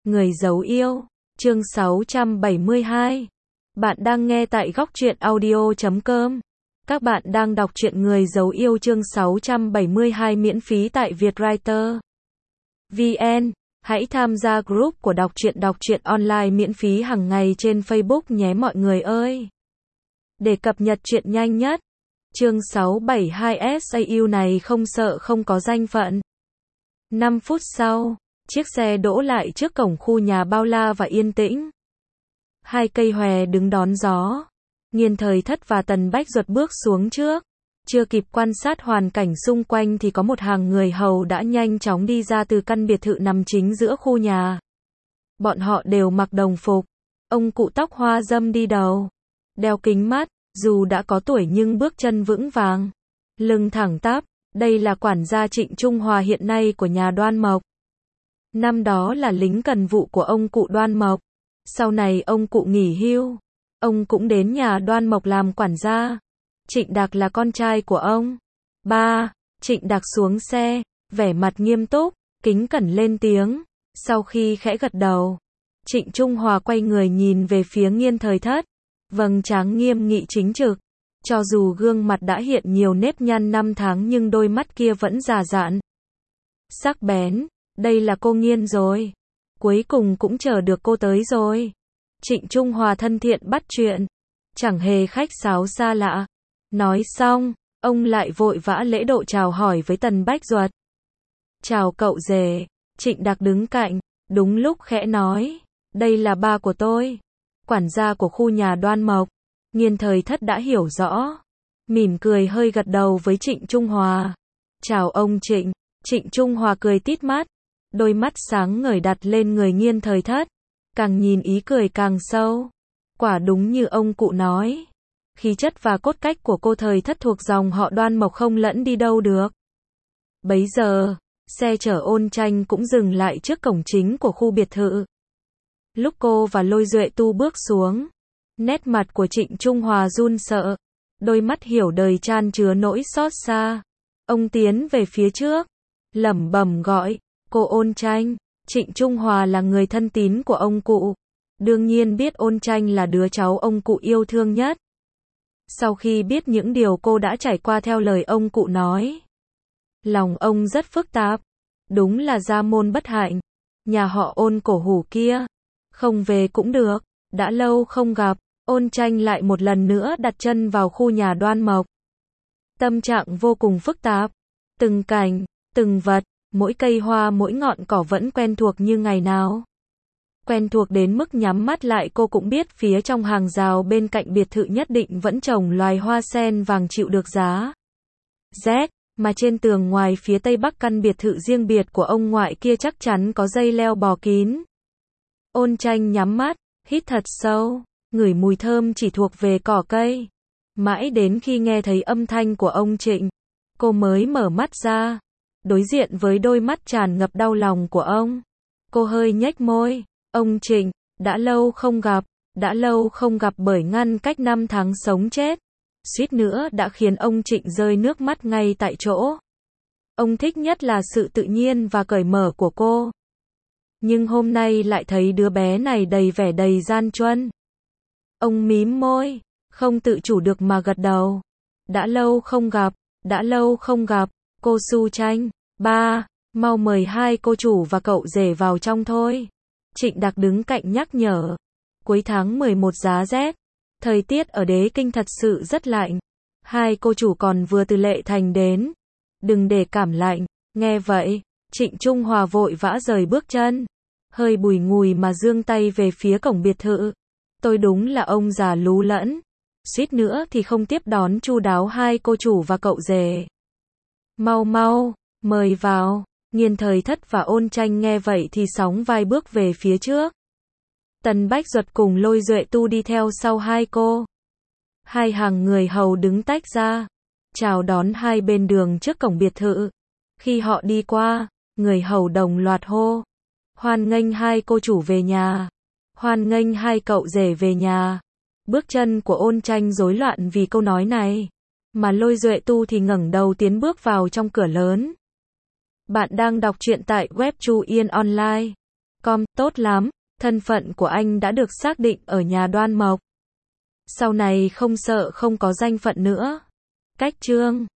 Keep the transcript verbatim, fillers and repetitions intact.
Người giấu yêu, chương sáu trăm bảy mươi hai. Bạn đang nghe tại góc truyện audio chấm com. Các bạn đang đọc truyện Người giấu yêu chương sáu trăm bảy mươi hai miễn phí tại Vietwriter vê en. Hãy tham gia group của đọc truyện đọc truyện online miễn phí hàng ngày trên Facebook nhé mọi người ơi. Để cập nhật truyện nhanh nhất. Chương sáu trăm bảy mươi hai ét a u này không sợ không có danh phận. năm phút sau, chiếc xe đỗ lại trước cổng khu nhà bao la và yên tĩnh. Hai cây hòe đứng đón gió. Nghiên Thời Thất và Tần Bách Duật bước xuống trước. Chưa kịp quan sát hoàn cảnh xung quanh thì có một hàng người hầu đã nhanh chóng đi ra từ căn biệt thự nằm chính giữa khu nhà. Bọn họ đều mặc đồng phục. Ông cụ tóc hoa râm đi đầu. Đeo kính mắt, dù đã có tuổi nhưng bước chân vững vàng. Lưng thẳng tắp, đây là quản gia Trịnh Trung Hòa hiện nay của nhà Đoan Mộc. Năm đó là lính cần vụ của ông cụ Đoan Mộc. Sau này ông cụ nghỉ hưu. Ông cũng đến nhà Đoan Mộc làm quản gia. Trịnh Đạc là con trai của ông. Ba, Trịnh Đạc xuống xe, vẻ mặt nghiêm túc, kính cẩn lên tiếng. Sau khi khẽ gật đầu, Trịnh Trung Hòa quay người nhìn về phía Nghiên Thời Thất. Vầng trán nghiêm nghị chính trực. Cho dù gương mặt đã hiện nhiều nếp nhăn năm tháng nhưng đôi mắt kia vẫn già dặn. Sắc bén, đây là cô Nghiên rồi. Cuối cùng cũng chờ được cô tới rồi. Trịnh Trung Hòa thân thiện bắt chuyện. Chẳng hề khách sáo xa lạ. Nói xong, ông lại vội vã lễ độ chào hỏi với Tần Bách Duật. Chào cậu rể. Trịnh Đạc đứng cạnh, đúng lúc khẽ nói. Đây là ba của tôi. Quản gia của khu nhà Đoan Mộc. Nghiên Thời Thất đã hiểu rõ. Mỉm cười hơi gật đầu với Trịnh Trung Hòa. Chào ông Trịnh. Trịnh Trung Hòa cười tít mắt. Đôi mắt sáng ngời đặt lên người Nghiên Thời Thất. Càng nhìn ý cười càng sâu. Quả đúng như ông cụ nói. Khí chất và cốt cách của cô Thời Thất thuộc dòng họ Đoan Mộc không lẫn đi đâu được. Bấy giờ, xe chở Ôn Tranh cũng dừng lại trước cổng chính của khu biệt thự. Lúc cô và Lôi Duệ Tu bước xuống, nét mặt của Trịnh Trung Hòa run sợ. Đôi mắt hiểu đời chan chứa nỗi xót xa. Ông tiến về phía trước, lẩm bẩm gọi, cô Ôn Tranh. Trịnh Trung Hòa là người thân tín của ông cụ. Đương nhiên biết Ôn Tranh là đứa cháu ông cụ yêu thương nhất. Sau khi biết những điều cô đã trải qua theo lời ông cụ nói, lòng ông rất phức tạp. Đúng là gia môn bất hạnh. Nhà họ Ôn cổ hủ kia. Không về cũng được. Đã lâu không gặp. Ôn Tranh lại một lần nữa đặt chân vào khu nhà Đoan Mộc. Tâm trạng vô cùng phức tạp. Từng cảnh, từng vật, mỗi cây hoa mỗi ngọn cỏ vẫn quen thuộc như ngày nào. Quen thuộc đến mức nhắm mắt lại cô cũng biết phía trong hàng rào bên cạnh biệt thự nhất định vẫn trồng loài hoa sen vàng chịu được giá rét, mà trên tường ngoài phía tây bắc căn biệt thự riêng biệt của ông ngoại kia chắc chắn có dây leo bò kín. Ôn Tranh nhắm mắt, hít thật sâu, ngửi mùi thơm chỉ thuộc về cỏ cây. Mãi đến khi nghe thấy âm thanh của ông Trịnh, cô mới mở mắt ra. Đối diện với đôi mắt tràn ngập đau lòng của ông, cô hơi nhếch môi. Ông Trịnh, đã lâu không gặp, đã lâu không gặp bởi ngăn cách năm tháng sống chết. Suýt nữa đã khiến ông Trịnh rơi nước mắt ngay tại chỗ. Ông thích nhất là sự tự nhiên và cởi mở của cô. Nhưng hôm nay lại thấy đứa bé này đầy vẻ đầy gian truân. Ông mím môi, không tự chủ được mà gật đầu. Đã lâu không gặp, đã lâu không gặp, cô Su Tranh. Ba, mau mời hai cô chủ và cậu rể vào trong thôi. Trịnh Đạc đứng cạnh nhắc nhở. Cuối tháng mười một giá rét. Thời tiết ở Đế Kinh thật sự rất lạnh. Hai cô chủ còn vừa từ Lệ Thành đến. Đừng để cảm lạnh. Nghe vậy, Trịnh Trung Hòa vội vã rời bước chân. Hơi bùi ngùi mà giương tay về phía cổng biệt thự. Tôi đúng là ông già lú lẫn. Suýt nữa thì không tiếp đón chu đáo hai cô chủ và cậu rể. Mau mau, mời vào. Nghiên Thời Thất và Ôn Tranh nghe vậy thì sóng vai bước về phía trước. Tần Bách Duật cùng Lôi Duệ Tu đi theo sau hai cô. Hai hàng người hầu đứng tách ra, chào đón hai bên đường trước cổng biệt thự. Khi họ đi qua, người hầu đồng loạt hô. Hoan nghênh hai cô chủ về nhà. Hoan nghênh hai cậu rể về nhà. Bước chân của Ôn Tranh rối loạn vì câu nói này. Mà Lôi Duệ Tu thì ngẩng đầu tiến bước vào trong cửa lớn. Bạn đang đọc truyện tại web Chu Yên Online. com, tốt lắm, thân phận của anh đã được xác định ở nhà Đoan Mộc. Sau này không sợ không có danh phận nữa. Cách chương